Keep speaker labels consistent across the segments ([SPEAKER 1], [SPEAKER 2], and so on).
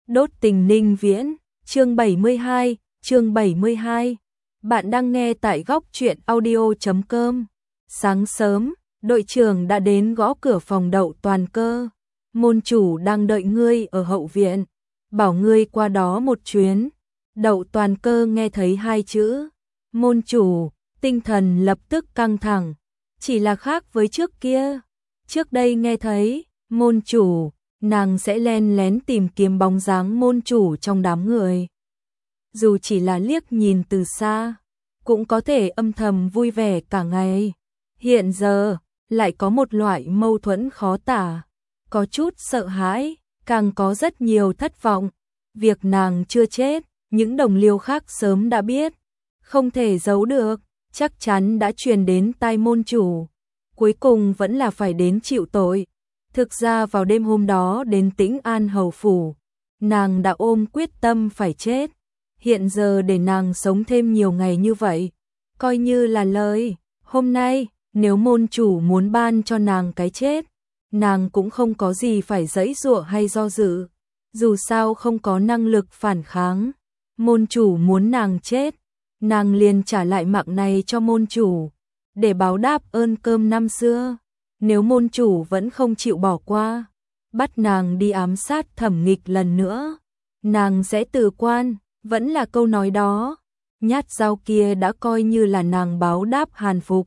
[SPEAKER 1] Đốt tình Ninh Viễn, chương 72, chương 72. Bạn đang nghe tại góc truyện audio.com. Sáng sớm, đội trưởng đã đến gõ cửa phòng Đậu Toàn Cơ. Môn chủ đang đợi ngươi ở hậu viện, bảo ngươi qua đó một chuyến. Đậu Toàn Cơ nghe thấy hai chữ môn chủ, tinh thần lập tức căng thẳng, chỉ là khác với trước kia. Trước đây nghe thấy môn chủ, nàng sẽ len lén tìm kiếm bóng dáng môn chủ trong đám người. Dù chỉ là liếc nhìn từ xa, cũng có thể âm thầm vui vẻ cả ngày. Hiện giờ, lại có một loại mâu thuẫn khó tả, có chút sợ hãi, càng có rất nhiều thất vọng. Việc nàng chưa chết, những đồng liêu khác sớm đã biết, không thể giấu được, chắc chắn đã truyền đến tai môn chủ. Cuối cùng vẫn là phải đến chịu tội. Thực ra vào đêm hôm đó đến Tĩnh An hầu phủ, nàng đã ôm quyết tâm phải chết. Hiện giờ để nàng sống thêm nhiều ngày như vậy, coi như là lời. Hôm nay, nếu môn chủ muốn ban cho nàng cái chết, nàng cũng không có gì phải giãy giụa hay do dự. Dù sao không có năng lực phản kháng, môn chủ muốn nàng chết, nàng liền trả lại mạng này cho môn chủ, để báo đáp ơn cơm năm xưa. Nếu môn chủ vẫn không chịu bỏ qua, bắt nàng đi ám sát Thẩm Nghịch lần nữa, nàng sẽ từ quan. Vẫn là câu nói đó, nhát dao kia đã coi như là nàng báo đáp Hàn Phục.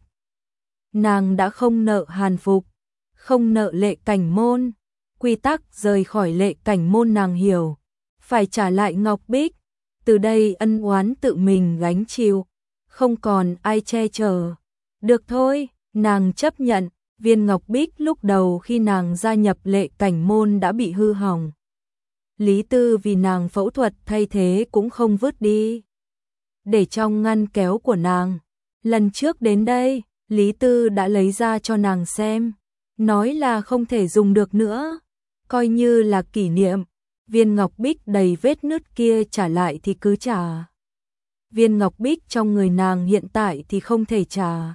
[SPEAKER 1] Nàng đã không nợ Hàn Phục, không nợ Lệ Cảnh Môn. Quy tắc rời khỏi Lệ Cảnh Môn nàng hiểu, phải trả lại Ngọc Bích. Từ đây ân oán tự mình gánh chịu, không còn ai che chở. Được thôi, nàng chấp nhận. Viên Ngọc Bích lúc đầu khi nàng gia nhập Lệ Cảnh Môn đã bị hư hỏng. Lý Tư vì nàng phẫu thuật thay thế cũng không vứt đi, để trong ngăn kéo của nàng. Lần trước đến đây, Lý Tư đã lấy ra cho nàng xem, nói là không thể dùng được nữa, coi như là kỷ niệm. Viên Ngọc Bích đầy vết nứt kia trả lại thì cứ trả. Viên Ngọc Bích trong người nàng hiện tại thì không thể trả.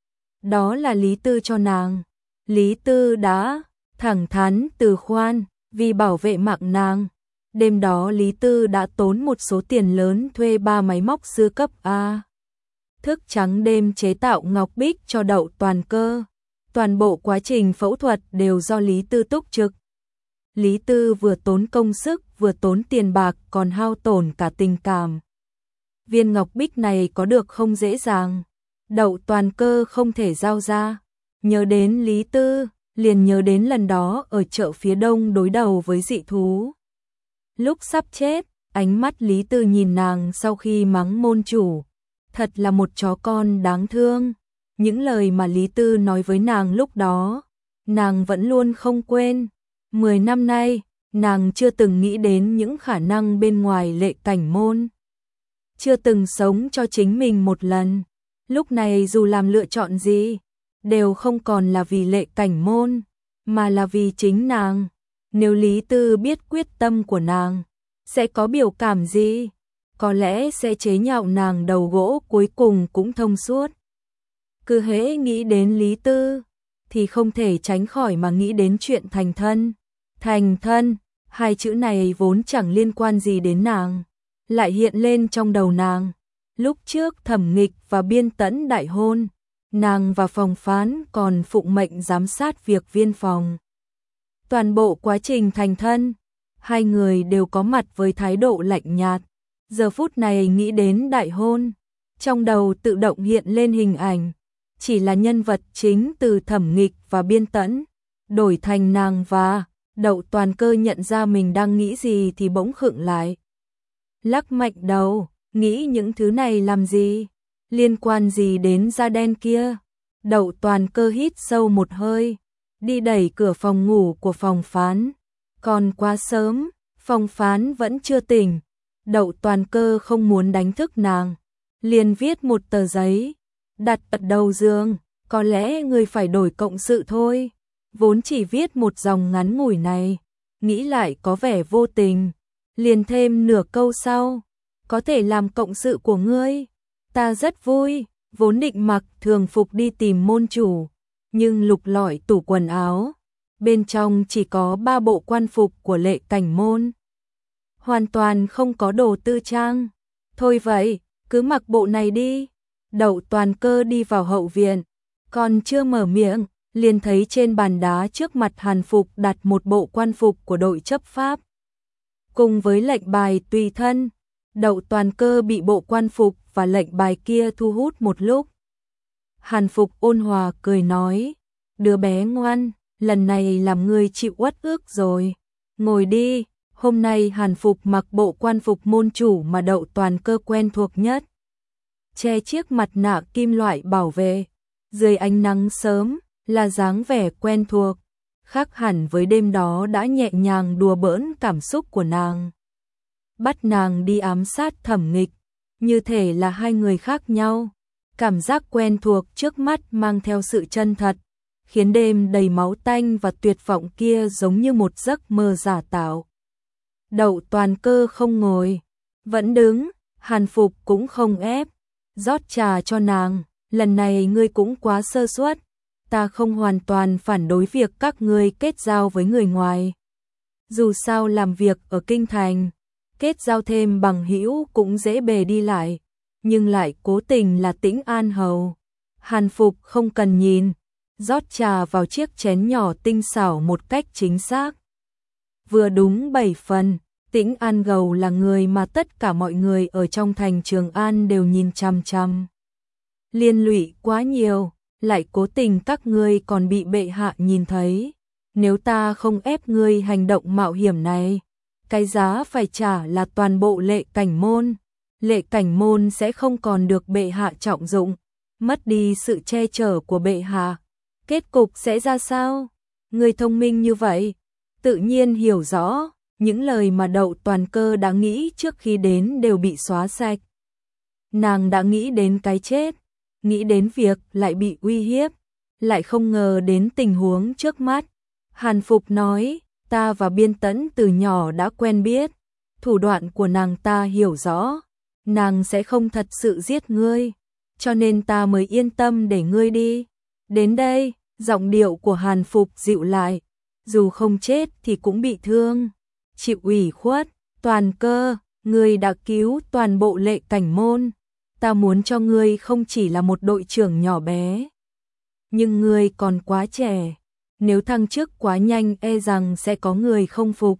[SPEAKER 1] Đó là Lý Tư cho nàng. Lý Tư đã thẳng thắn từ khoan vì bảo vệ mạng nàng. Đêm đó Lý Tư đã tốn một số tiền lớn thuê 3 máy móc sư cấp A. Thức trắng đêm chế tạo Ngọc Bích cho Đậu Toàn Cơ. Toàn bộ quá trình phẫu thuật đều do Lý Tư túc trực. Lý Tư vừa tốn công sức vừa tốn tiền bạc còn hao tổn cả tình cảm. Viên Ngọc Bích này có được không dễ dàng. Đậu Toàn Cơ không thể giao ra. Nhớ đến Lý Tư, liền nhớ đến lần đó ở chợ phía đông đối đầu với dị thú. Lúc sắp chết, ánh mắt Lý Tư nhìn nàng sau khi mắng môn chủ. Thật là một chó con đáng thương. Những lời mà Lý Tư nói với nàng lúc đó, nàng vẫn luôn không quên. 10 năm nay, nàng chưa từng nghĩ đến những khả năng bên ngoài Lệ Cảnh Môn. Chưa từng sống cho chính mình một lần. Lúc này dù làm lựa chọn gì, đều không còn là vì Lệ Cảnh Môn, mà là vì chính nàng. Nếu Lý Tư biết quyết tâm của nàng, sẽ có biểu cảm gì? Có lẽ sẽ chế nhạo nàng đầu gỗ cuối cùng cũng thông suốt. Cứ hễ nghĩ đến Lý Tư, thì không thể tránh khỏi mà nghĩ đến chuyện thành thân. Thành thân, hai chữ này vốn chẳng liên quan gì đến nàng, lại hiện lên trong đầu nàng. Lúc trước Thẩm Nghịch và Biên Tẫn đại hôn, nàng và phòng phán còn phụng mệnh giám sát việc viên phòng. Toàn bộ quá trình thành thân, hai người đều có mặt với thái độ lạnh nhạt. Giờ phút này nghĩ đến đại hôn, trong đầu tự động hiện lên hình ảnh, chỉ là nhân vật chính từ Thẩm Nghịch và Biên Tẫn, đổi thành nàng và Đậu Toàn Cơ nhận ra mình đang nghĩ gì thì bỗng khựng lại. Lắc mạnh đầu, nghĩ những thứ này làm gì? Liên quan gì đến da đen kia? Đậu Toàn Cơ hít sâu một hơi, đi đẩy cửa phòng ngủ của phòng phán. Còn quá sớm, phòng phán vẫn chưa tỉnh. Đậu Toàn Cơ không muốn đánh thức nàng, liền viết một tờ giấy, đặt ở đầu giường. Có lẽ người phải đổi cộng sự thôi. Vốn chỉ viết một dòng ngắn ngủi này, nghĩ lại có vẻ vô tình, liền thêm nửa câu sau. Có thể làm cộng sự của ngươi, ta rất vui. Vốn định mặc thường phục đi tìm môn chủ, nhưng lục lọi tủ quần áo, bên trong chỉ có 3 bộ quan phục của Lệ Cảnh Môn. hoàn toàn không có đồ tư trang. Thôi vậy, cứ mặc bộ này đi. Đậu Toàn Cơ đi vào hậu viện, còn chưa mở miệng, liền thấy trên bàn đá trước mặt Hàn Phục đặt một bộ quan phục của đội chấp pháp. Cùng với lệnh bài tùy thân, Đậu Toàn Cơ bị bộ quan phục và lệnh bài kia thu hút một lúc. Hàn Phục ôn hòa cười nói, đứa bé ngoan, lần này làm ngươi chịu uất ức rồi. Ngồi đi, hôm nay Hàn Phục mặc bộ quan phục môn chủ mà Đậu Toàn Cơ quen thuộc nhất. Che chiếc mặt nạ kim loại bảo vệ, dưới ánh nắng sớm, là dáng vẻ quen thuộc, khác hẳn với đêm đó đã nhẹ nhàng đùa bỡn cảm xúc của nàng. Bắt nàng đi ám sát Thẩm Nghịch, như thể là hai người khác nhau. Cảm giác quen thuộc trước mắt mang theo sự chân thật, khiến đêm đầy máu tanh và tuyệt vọng kia giống như một giấc mơ giả tạo. Đậu Toàn Cơ không ngồi, vẫn đứng, Hàn Phục cũng không ép, rót trà cho nàng, lần này ngươi cũng quá sơ suất, ta không hoàn toàn phản đối việc các ngươi kết giao với người ngoài. Dù sao làm việc ở kinh thành, kết giao thêm bằng hữu cũng dễ bề đi lại, nhưng lại cố tình là Tĩnh An hầu. Hàn Phục không cần nhìn, rót trà vào chiếc chén nhỏ tinh xảo một cách chính xác. Vừa đúng 7 phần, Tĩnh An hầu là người mà tất cả mọi người ở trong thành Trường An đều nhìn chằm chằm. Liên lụy quá nhiều, lại cố tình các ngươi còn bị bệ hạ nhìn thấy. Nếu ta không ép ngươi hành động mạo hiểm này, cái giá phải trả là toàn bộ Lệ Cảnh môn. Lệ Cảnh môn sẽ không còn được bệ hạ trọng dụng, mất đi sự che chở của bệ hạ. Kết cục sẽ ra sao? Người thông minh như vậy, tự nhiên hiểu rõ, những lời mà Đậu Toàn Cơ đã nghĩ trước khi đến đều bị xóa sạch. Nàng đã nghĩ đến cái chết, nghĩ đến việc lại bị uy hiếp, lại không ngờ đến tình huống trước mắt. Hàn Phục nói, ta và Biên Tẫn từ nhỏ đã quen biết, thủ đoạn của nàng ta hiểu rõ, nàng sẽ không thật sự giết ngươi, cho nên ta mới yên tâm để ngươi đi. Đến đây, giọng điệu của Hàn Phục dịu lại, dù không chết thì cũng bị thương, chịu ủy khuất. Toàn Cơ, ngươi đã cứu toàn bộ Lệ Cảnh môn, ta muốn cho ngươi không chỉ là một đội trưởng nhỏ bé, nhưng ngươi còn quá trẻ, nếu thăng chức quá nhanh e rằng sẽ có người không phục.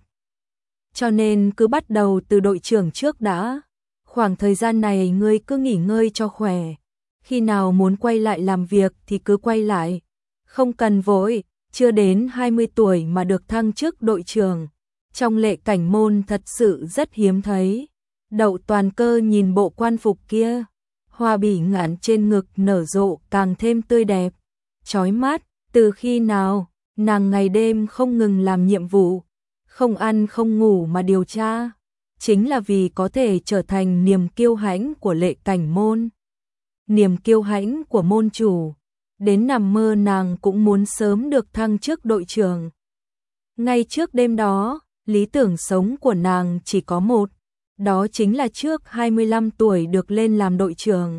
[SPEAKER 1] Cho nên cứ bắt đầu từ đội trưởng trước đã, khoảng thời gian này ngươi cứ nghỉ ngơi cho khỏe, khi nào muốn quay lại làm việc thì cứ quay lại, không cần vội, chưa đến 20 tuổi mà được thăng chức đội trưởng, trong Lệ Cảnh môn thật sự rất hiếm thấy. Đậu Toàn Cơ nhìn bộ quan phục kia, hoa bỉ ngạn trên ngực nở rộ càng thêm tươi đẹp, chói mắt. Từ khi nào, nàng ngày đêm không ngừng làm nhiệm vụ, không ăn không ngủ mà điều tra, chính là vì có thể trở thành niềm kiêu hãnh của Lệ Cảnh môn, niềm kiêu hãnh của môn chủ. Đến nằm mơ nàng cũng muốn sớm được thăng chức đội trưởng. Ngay trước đêm đó, lý tưởng sống của nàng chỉ có một, đó chính là trước 25 tuổi được lên làm đội trưởng.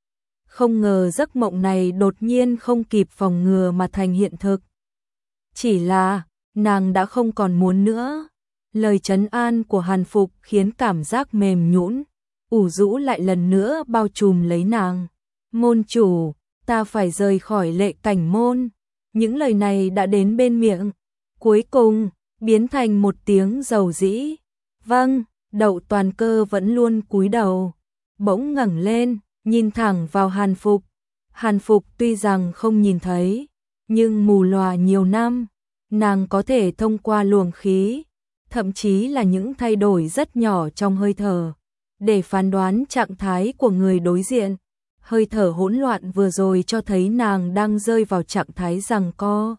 [SPEAKER 1] Không ngờ giấc mộng này đột nhiên không kịp phòng ngừa mà thành hiện thực. Chỉ là, nàng đã không còn muốn nữa. Lời trấn an của Hàn Phục khiến cảm giác mềm nhũn, ủ rũ lại lần nữa bao trùm lấy nàng. Môn chủ, ta phải rời khỏi Lệ Cảnh môn. Những lời này đã đến bên miệng, cuối cùng biến thành một tiếng dầu dĩ. Vâng. Đậu Toàn Cơ vẫn luôn cúi đầu, bỗng ngẩng lên, nhìn thẳng vào Hàn Phục. Hàn Phục tuy rằng không nhìn thấy, nhưng mù lòa nhiều năm, nàng có thể thông qua luồng khí, thậm chí là những thay đổi rất nhỏ trong hơi thở, để phán đoán trạng thái của người đối diện. Hơi thở hỗn loạn vừa rồi cho thấy nàng đang rơi vào trạng thái giằng co,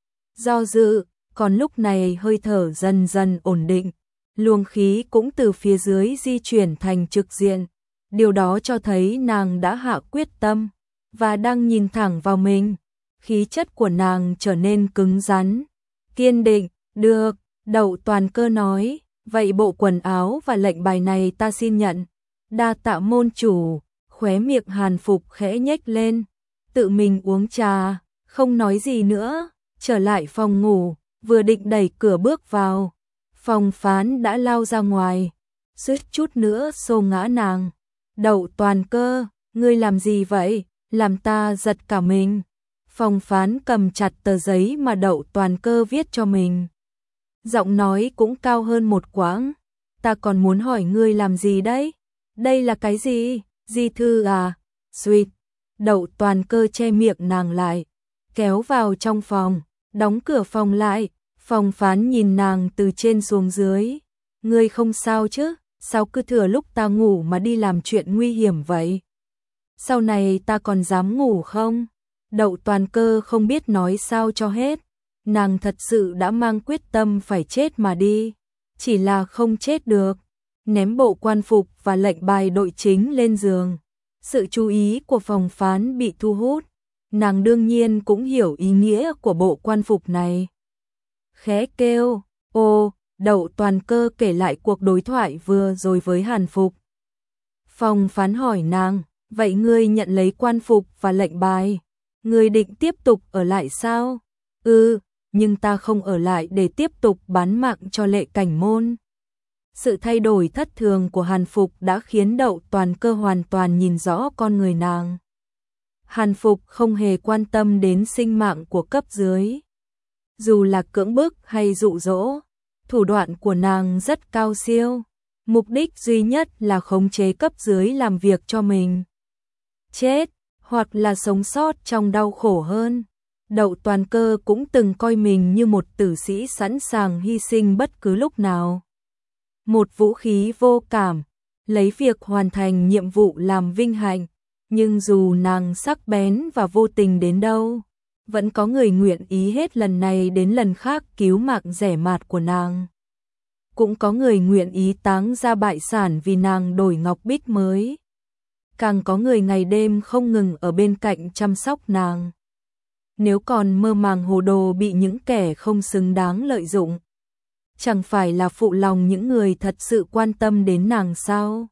[SPEAKER 1] do dự, còn lúc này hơi thở dần dần ổn định. Luồng khí cũng từ phía dưới di chuyển thành trực diện, điều đó cho thấy nàng đã hạ quyết tâm, và đang nhìn thẳng vào mình. Khí chất của nàng trở nên cứng rắn, kiên định. Được, Đậu Toàn Cơ nói, vậy bộ quần áo và lệnh bài này ta xin nhận. Đa tạ môn chủ. Khóe miệng Hàn Phục khẽ nhếch lên, tự mình uống trà, không nói gì nữa, trở lại phòng ngủ, vừa định đẩy cửa bước vào. Phòng Phán đã lao ra ngoài, suýt chút nữa xô ngã nàng. Đậu Toàn Cơ, ngươi làm gì vậy? Làm ta giật cả mình. Phòng Phán cầm chặt tờ giấy mà Đậu Toàn Cơ viết cho mình. Giọng nói cũng cao hơn một quãng. Ta còn muốn hỏi ngươi làm gì đấy? Đây là cái gì? Di thư à? Sweet. Đậu Toàn Cơ che miệng nàng lại, kéo vào trong phòng, đóng cửa phòng lại. Phòng Phán nhìn nàng từ trên xuống dưới. Ngươi không sao chứ? Sao cứ thừa lúc ta ngủ mà đi làm chuyện nguy hiểm vậy? Sau này ta còn dám ngủ không? Đậu Toàn Cơ không biết nói sao cho hết. Nàng thật sự đã mang quyết tâm phải chết mà đi. Chỉ là không chết được. Ném bộ quan phục và lệnh bài đội chính lên giường. Sự chú ý của Phòng Phán bị thu hút. Nàng đương nhiên cũng hiểu ý nghĩa của bộ quan phục này. Khẽ kêu, ô, Đậu Toàn Cơ kể lại cuộc đối thoại vừa rồi với Hàn Phục. Phòng Phán hỏi nàng, vậy ngươi nhận lấy quan phục và lệnh bài, ngươi định tiếp tục ở lại sao? Nhưng ta không ở lại để tiếp tục bán mạng cho Lệ Cảnh Môn. Sự thay đổi thất thường của Hàn Phục đã khiến Đậu Toàn Cơ hoàn toàn nhìn rõ con người nàng. Hàn Phục không hề quan tâm đến sinh mạng của cấp dưới. Dù là cưỡng bức hay dụ dỗ, thủ đoạn của nàng rất cao siêu. Mục đích duy nhất là khống chế cấp dưới làm việc cho mình. Chết, hoặc là sống sót trong đau khổ hơn. Đậu Toàn Cơ cũng từng coi mình như một tử sĩ sẵn sàng hy sinh bất cứ lúc nào. Một vũ khí vô cảm, lấy việc hoàn thành nhiệm vụ làm vinh hạnh. Nhưng dù nàng sắc bén và vô tình đến đâu, vẫn có người nguyện ý hết lần này đến lần khác cứu mạng rẻ mạt của nàng. Cũng có người nguyện ý táng ra bại sản vì nàng đổi ngọc bích mới. Càng có người ngày đêm không ngừng ở bên cạnh chăm sóc nàng. Nếu còn mơ màng hồ đồ bị những kẻ không xứng đáng lợi dụng, chẳng phải là phụ lòng những người thật sự quan tâm đến nàng sao?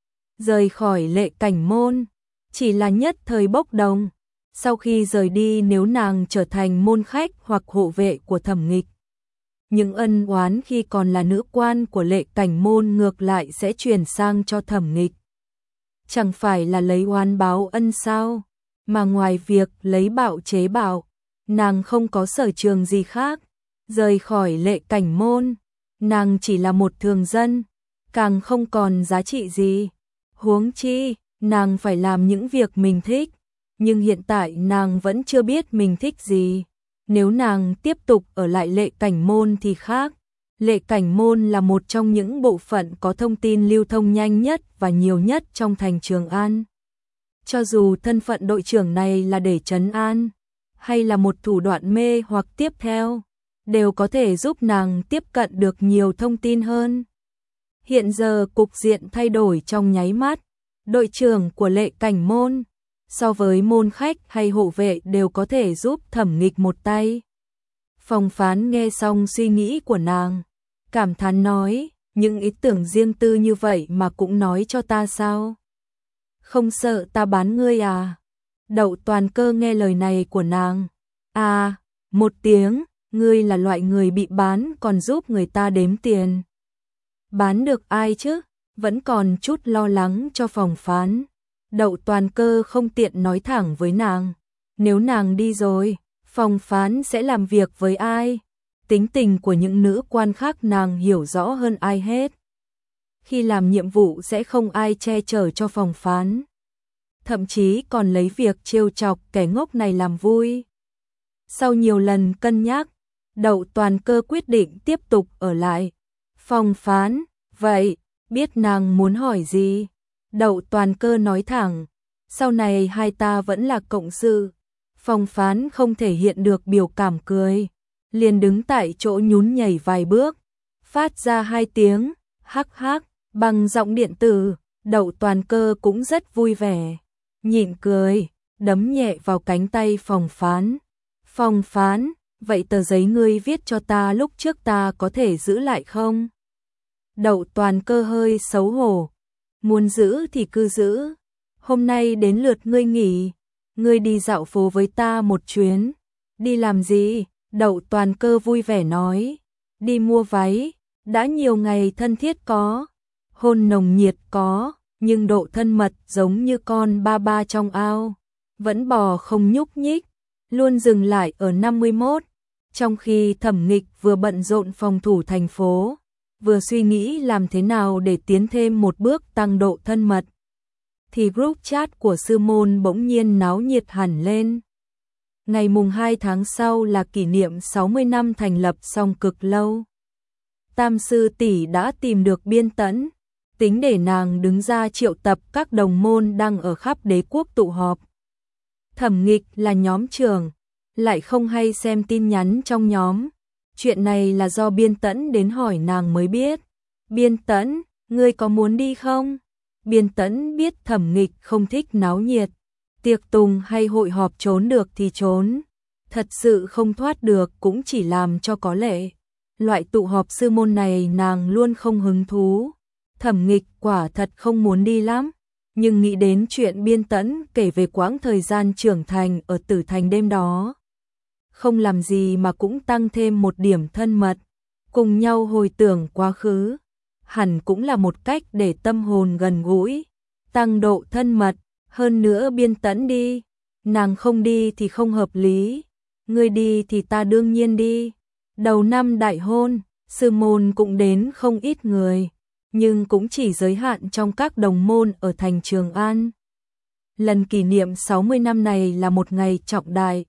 [SPEAKER 1] Rời khỏi Lệ Cảnh Môn chỉ là nhất thời bốc đồng. Sau khi rời đi, nếu nàng trở thành môn khách hoặc hộ vệ của Thẩm Nghịch, những ân oán khi còn là nữ quan của Lệ Cảnh Môn ngược lại sẽ chuyển sang cho Thẩm Nghịch. Chẳng phải là lấy oán báo ân sao? Mà ngoài việc lấy bạo chế bạo, nàng không có sở trường gì khác. Rời khỏi Lệ Cảnh Môn, nàng chỉ là một thường dân, càng không còn giá trị gì. Huống chi, nàng phải làm những việc mình thích. Nhưng hiện tại nàng vẫn chưa biết mình thích gì. Nếu nàng tiếp tục ở lại Lệ Cảnh Môn thì khác. Lệ Cảnh Môn là một trong những bộ phận có thông tin lưu thông nhanh nhất và nhiều nhất trong thành Trường An. Cho dù thân phận đội trưởng này là để trấn an, hay là một thủ đoạn mê hoặc tiếp theo, đều có thể giúp nàng tiếp cận được nhiều thông tin hơn. Hiện giờ cục diện thay đổi trong nháy mắt. Đội trưởng của Lệ Cảnh Môn, so với môn khách hay hộ vệ đều có thể giúp Thẩm Nghịch một tay. Phòng Phán nghe xong suy nghĩ của nàng, cảm thán nói, những ý tưởng riêng tư như vậy mà cũng nói cho ta sao? Không sợ ta bán ngươi à? Đậu Toàn Cơ nghe lời này của nàng. À, một tiếng, ngươi là loại người bị bán còn giúp người ta đếm tiền. Bán được ai chứ? Vẫn còn chút lo lắng cho Phòng Phán. Đậu Toàn Cơ không tiện nói thẳng với nàng. Nếu nàng đi rồi, Phòng Phán sẽ làm việc với ai? Tính tình của những nữ quan khác nàng hiểu rõ hơn ai hết. Khi làm nhiệm vụ sẽ không ai che chở cho Phòng Phán. Thậm chí còn lấy việc trêu chọc kẻ ngốc này làm vui. Sau nhiều lần cân nhắc, Đậu Toàn Cơ quyết định tiếp tục ở lại. Phòng Phán, vậy, biết nàng muốn hỏi gì? Đậu Toàn Cơ nói thẳng, sau này hai ta vẫn là cộng sự. Phòng Phán không thể hiện được biểu cảm cười, liền đứng tại chỗ nhún nhảy vài bước, phát ra hai tiếng, hắc hắc, bằng giọng điện tử. Đậu Toàn Cơ cũng rất vui vẻ, nhịn cười, đấm nhẹ vào cánh tay Phòng Phán. Phòng Phán, vậy tờ giấy ngươi viết cho ta lúc trước ta có thể giữ lại không? Đậu Toàn Cơ hơi xấu hổ, muốn giữ thì cứ giữ. Hôm nay đến lượt ngươi nghỉ, ngươi đi dạo phố với ta một chuyến. Đi làm gì? Đậu Toàn Cơ vui vẻ nói, đi mua váy. Đã nhiều ngày thân thiết có, hôn nồng nhiệt có, nhưng độ thân mật giống như con ba ba trong ao, vẫn bò không nhúc nhích, luôn dừng lại ở 51. Trong khi Thẩm Nghịch vừa bận rộn phòng thủ thành phố, vừa suy nghĩ làm thế nào để tiến thêm một bước tăng độ thân mật, thì group chat của sư môn bỗng nhiên náo nhiệt hẳn lên. Ngày mùng 2 tháng sau là kỷ niệm 60 năm thành lập Song Cực Lâu. Tam sư tỷ đã tìm được Biên Tẫn, tính để nàng đứng ra triệu tập các đồng môn đang ở khắp đế quốc tụ họp. Thẩm Nghịch là nhóm trưởng, lại không hay xem tin nhắn trong nhóm. Chuyện này là do Biên Tẫn đến hỏi nàng mới biết. Biên Tẫn, ngươi có muốn đi không? Biên Tẫn biết Thẩm Nghịch không thích náo nhiệt, tiệc tùng hay hội họp trốn được thì trốn, thật sự không thoát được cũng chỉ làm cho có lệ. Loại tụ họp sư môn này nàng luôn không hứng thú. Thẩm Nghịch quả thật không muốn đi lắm, nhưng nghĩ đến chuyện Biên Tẫn kể về quãng thời gian trưởng thành ở Tử Thành đêm đó, không làm gì mà cũng tăng thêm một điểm thân mật, cùng nhau hồi tưởng quá khứ, hẳn cũng là một cách để tâm hồn gần gũi, tăng độ thân mật. Hơn nữa Biên Tẫn đi, nàng không đi thì không hợp lý, ngươi đi thì ta đương nhiên đi. Đầu năm đại hôn, sư môn cũng đến không ít người, nhưng cũng chỉ giới hạn trong các đồng môn ở thành Trường An. Lần kỷ niệm 60 năm này là một ngày trọng đại.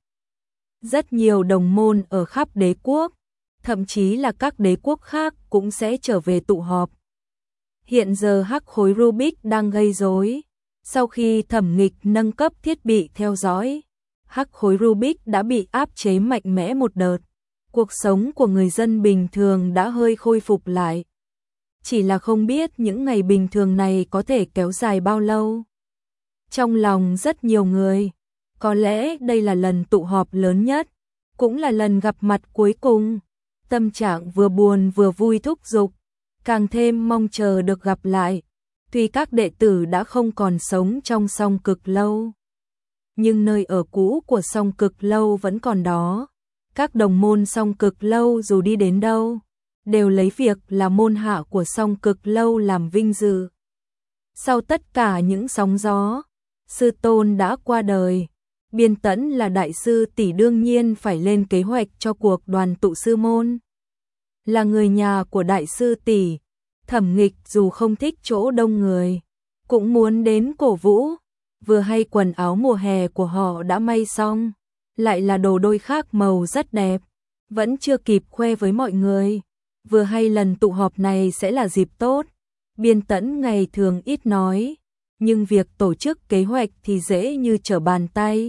[SPEAKER 1] Rất nhiều đồng môn ở khắp đế quốc, thậm chí là các đế quốc khác cũng sẽ trở về tụ họp. Hiện giờ hắc khối Rubik đang gây rối. Sau khi Thẩm Nghịch nâng cấp thiết bị theo dõi, hắc khối Rubik đã bị áp chế mạnh mẽ một đợt. Cuộc sống của người dân bình thường đã hơi khôi phục lại. Chỉ là không biết những ngày bình thường này có thể kéo dài bao lâu. Trong lòng rất nhiều người, có lẽ đây là lần tụ họp lớn nhất, cũng là lần gặp mặt cuối cùng. Tâm trạng vừa buồn vừa vui thúc giục, càng thêm mong chờ được gặp lại. Tuy các đệ tử đã không còn sống trong Song Cực Lâu, nhưng nơi ở cũ của Song Cực Lâu vẫn còn đó. Các đồng môn Song Cực Lâu dù đi đến đâu, đều lấy việc là môn hạ của Song Cực Lâu làm vinh dự. Sau tất cả những sóng gió, sư tôn đã qua đời. Biên Tẫn là đại sư tỷ đương nhiên phải lên kế hoạch cho cuộc đoàn tụ sư môn. Là người nhà của đại sư tỷ, Thẩm Nghịch dù không thích chỗ đông người, cũng muốn đến cổ vũ. Vừa hay quần áo mùa hè của họ đã may xong, lại là đồ đôi khác màu rất đẹp, vẫn chưa kịp khoe với mọi người. Vừa hay lần tụ họp này sẽ là dịp tốt. Biên Tẫn ngày thường ít nói, nhưng việc tổ chức kế hoạch thì dễ như trở bàn tay.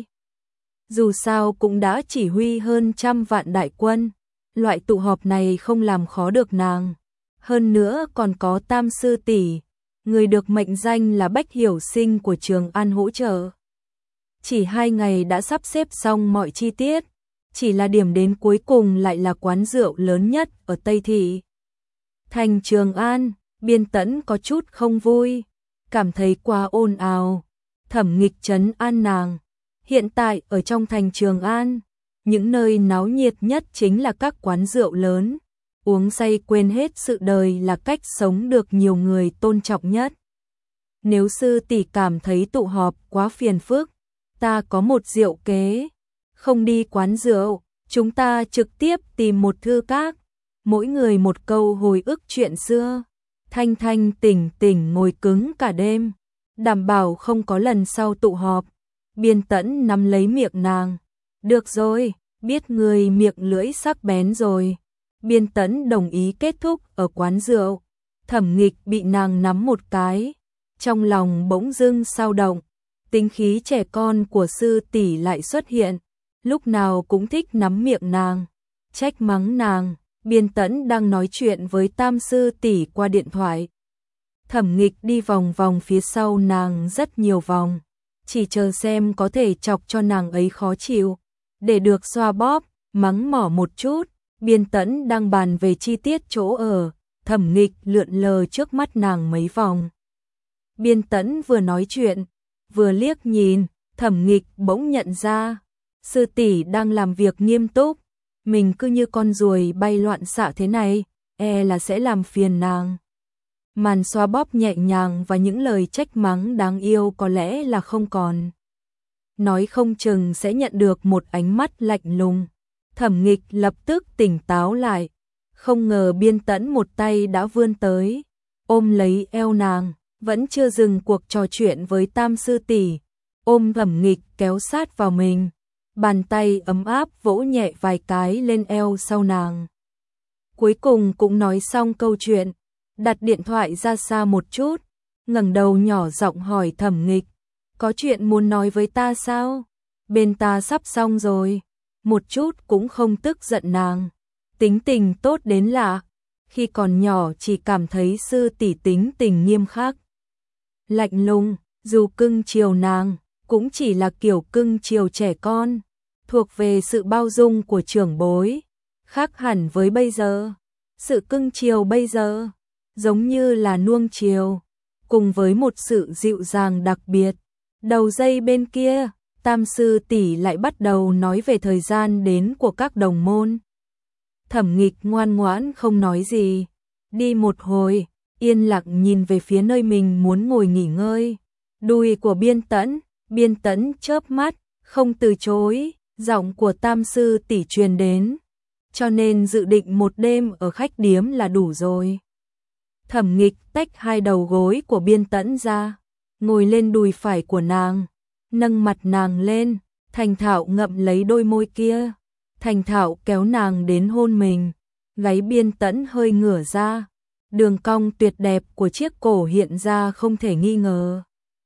[SPEAKER 1] Dù sao cũng đã chỉ huy hơn 100 vạn đại quân, loại tụ họp này không làm khó được nàng. Hơn nữa còn có Tam sư tỷ, người được mệnh danh là Bách Hiểu Sinh của Trường An hỗ trợ. Chỉ 2 ngày đã sắp xếp xong mọi chi tiết, chỉ là điểm đến cuối cùng lại là quán rượu lớn nhất ở Tây Thị. Thành Trường An, Biên Tẫn có chút không vui, cảm thấy quá ồn ào. Thẩm Nghịch trấn an nàng, hiện tại ở trong thành Trường An, những nơi náo nhiệt nhất chính là các quán rượu lớn. Uống say quên hết sự đời là cách sống được nhiều người tôn trọng nhất. Nếu sư tỷ cảm thấy tụ họp quá phiền phức, ta có một diệu kế. Không đi quán rượu, chúng ta trực tiếp tìm một thư các, mỗi người một câu hồi ức chuyện xưa. Thanh thanh tỉnh tỉnh ngồi cứng cả đêm, đảm bảo không có lần sau tụ họp. Biên Tẫn nắm lấy miệng nàng. Được rồi, biết người miệng lưỡi sắc bén rồi. Biên Tẫn đồng ý kết thúc ở quán rượu. Thẩm Nghịch bị nàng nắm một cái, trong lòng bỗng dưng xao động. Tính khí trẻ con của sư tỷ lại xuất hiện, lúc nào cũng thích nắm miệng nàng, trách mắng nàng. Biên Tẫn đang nói chuyện với Tam sư tỷ qua điện thoại. Thẩm Nghịch đi vòng vòng phía sau nàng rất nhiều vòng, chỉ chờ xem có thể chọc cho nàng ấy khó chịu, để được xoa bóp, mắng mỏ một chút. Biên Tẫn đang bàn về chi tiết chỗ ở, Thẩm Nghịch lượn lờ trước mắt nàng mấy vòng. Biên Tẫn vừa nói chuyện, vừa liếc nhìn, Thẩm Nghịch bỗng nhận ra, sư tỷ đang làm việc nghiêm túc, mình cứ như con ruồi bay loạn xạ thế này, là sẽ làm phiền nàng. Màn xoa bóp nhẹ nhàng và những lời trách mắng đáng yêu có lẽ là không còn. Nói không chừng sẽ nhận được một ánh mắt lạnh lùng. Thẩm Nghịch lập tức tỉnh táo lại. Không ngờ Biên Tẫn một tay đã vươn tới, ôm lấy eo nàng, vẫn chưa dừng cuộc trò chuyện với Tam sư tỷ, ôm Thẩm Nghịch kéo sát vào mình, bàn tay ấm áp vỗ nhẹ vài cái lên eo sau nàng. Cuối cùng cũng nói xong câu chuyện, đặt điện thoại ra xa một chút, ngẩng đầu nhỏ giọng hỏi Thẩm Nghịch, có chuyện muốn nói với ta sao? Bên ta sắp xong rồi, một chút cũng không tức giận nàng. Tính tình tốt đến lạ, khi còn nhỏ chỉ cảm thấy sư tỷ tính tình nghiêm khắc, lạnh lùng, dù cưng chiều nàng, cũng chỉ là kiểu cưng chiều trẻ con, thuộc về sự bao dung của trưởng bối, khác hẳn với bây giờ. Sự cưng chiều bây giờ, giống như là nuông chiều, cùng với một sự dịu dàng đặc biệt. Đầu dây bên kia, Tam sư tỷ lại bắt đầu nói về thời gian đến của các đồng môn. Thẩm Nghịch ngoan ngoãn không nói gì, đi một hồi, yên lặng nhìn về phía nơi mình muốn ngồi nghỉ ngơi. Đùi của Biên Tẫn chớp mắt, không từ chối, giọng của Tam sư tỷ truyền đến, cho nên dự định một đêm ở khách điếm là đủ rồi. Thẩm Nghịch tách hai đầu gối của Biên Tẫn ra, ngồi lên đùi phải của nàng, nâng mặt nàng lên, thành thạo ngậm lấy đôi môi kia, thành thạo kéo nàng đến hôn mình. Gáy Biên Tẫn hơi ngửa ra, đường cong tuyệt đẹp của chiếc cổ hiện ra không thể nghi ngờ.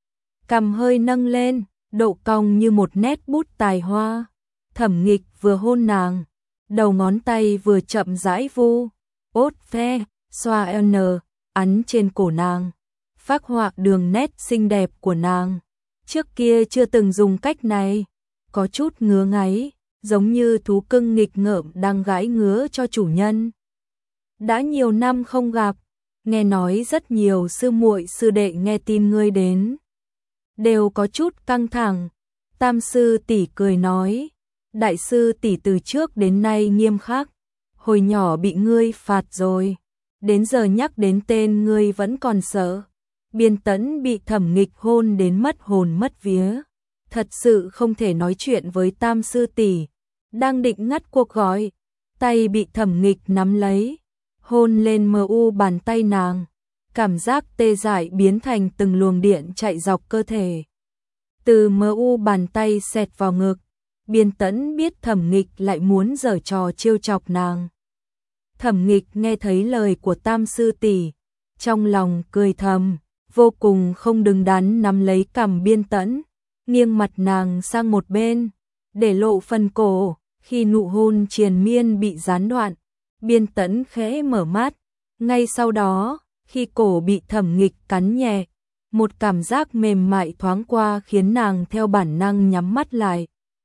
[SPEAKER 1] Cằm hơi nâng lên, độ cong như một nét bút tài hoa. Thẩm Nghịch vừa hôn nàng, đầu ngón tay vừa chậm rãi vu, ốt ve, xoa n, ấn trên cổ nàng, phác họa đường nét xinh đẹp của nàng. Trước kia chưa từng dùng cách này, có chút ngứa ngáy, giống như thú cưng nghịch ngợm đang gãi ngứa cho chủ nhân. Đã nhiều năm không gặp, nghe nói rất nhiều sư muội sư đệ nghe tin ngươi đến, đều có chút căng thẳng. Tam sư tỷ cười nói, đại sư tỷ từ trước đến nay nghiêm khắc, hồi nhỏ bị ngươi phạt rồi, đến giờ nhắc đến tên ngươi vẫn còn sợ. Biên Tẫn bị Thẩm Nghịch hôn đến mất hồn mất vía, thật sự không thể nói chuyện với Tam sư tỷ, đang định ngắt cuộc gọi, tay bị Thẩm Nghịch nắm lấy, hôn lên bàn tay nàng, cảm giác tê dại biến thành từng luồng điện chạy dọc cơ thể. Từ bàn tay xẹt vào ngực, Biên Tẫn biết Thẩm Nghịch lại muốn giở trò trêu chọc nàng. Thẩm Nghịch nghe thấy lời của Tam sư tỷ, trong lòng cười thầm, vô cùng không đứng đắn nắm lấy cằm Biên Tẫn, nghiêng mặt nàng sang một bên, để lộ phần cổ. Khi nụ hôn triền miên bị gián đoạn, Biên Tẫn khẽ mở mắt, ngay sau đó, khi cổ bị Thẩm Nghịch cắn nhẹ, một cảm giác mềm mại thoáng qua khiến nàng theo bản năng nhắm mắt lại.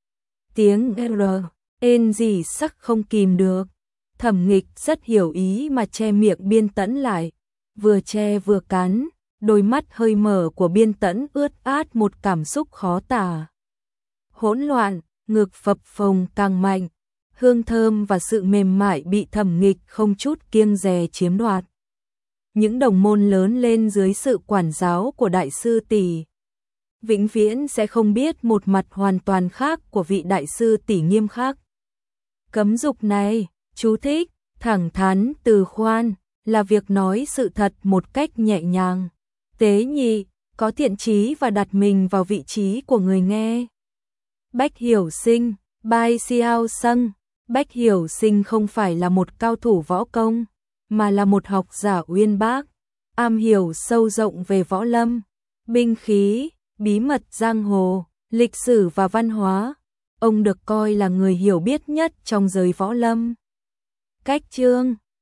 [SPEAKER 1] Tiếng R, ên gì sắc không kìm được. Thẩm Nghịch rất hiểu ý mà che miệng Biên Tẫn lại, vừa che vừa cắn, đôi mắt hơi mở của Biên Tẫn ướt át một cảm xúc khó tả. Hỗn loạn, ngực phập phồng càng mạnh, hương thơm và sự mềm mại bị Thẩm Nghịch không chút kiêng dè chiếm đoạt. Những đồng môn lớn lên dưới sự quản giáo của đại sư tỷ, vĩnh viễn sẽ không biết một mặt hoàn toàn khác của vị đại sư tỷ nghiêm khắc. Cấm dục này, chú thích, thẳng thắn từ khoan, là việc nói sự thật một cách nhẹ nhàng, tế nhị, có thiện chí và đặt mình vào vị trí của người nghe. Bách Hiểu Sinh, Bai Xiao Sâng. Bách Hiểu Sinh không phải là một cao thủ võ công, mà là một học giả uyên bác, am hiểu sâu rộng về võ lâm, binh khí, bí mật giang hồ, lịch sử và văn hóa. Ông được coi là người hiểu biết nhất trong giới võ lâm. Cách chương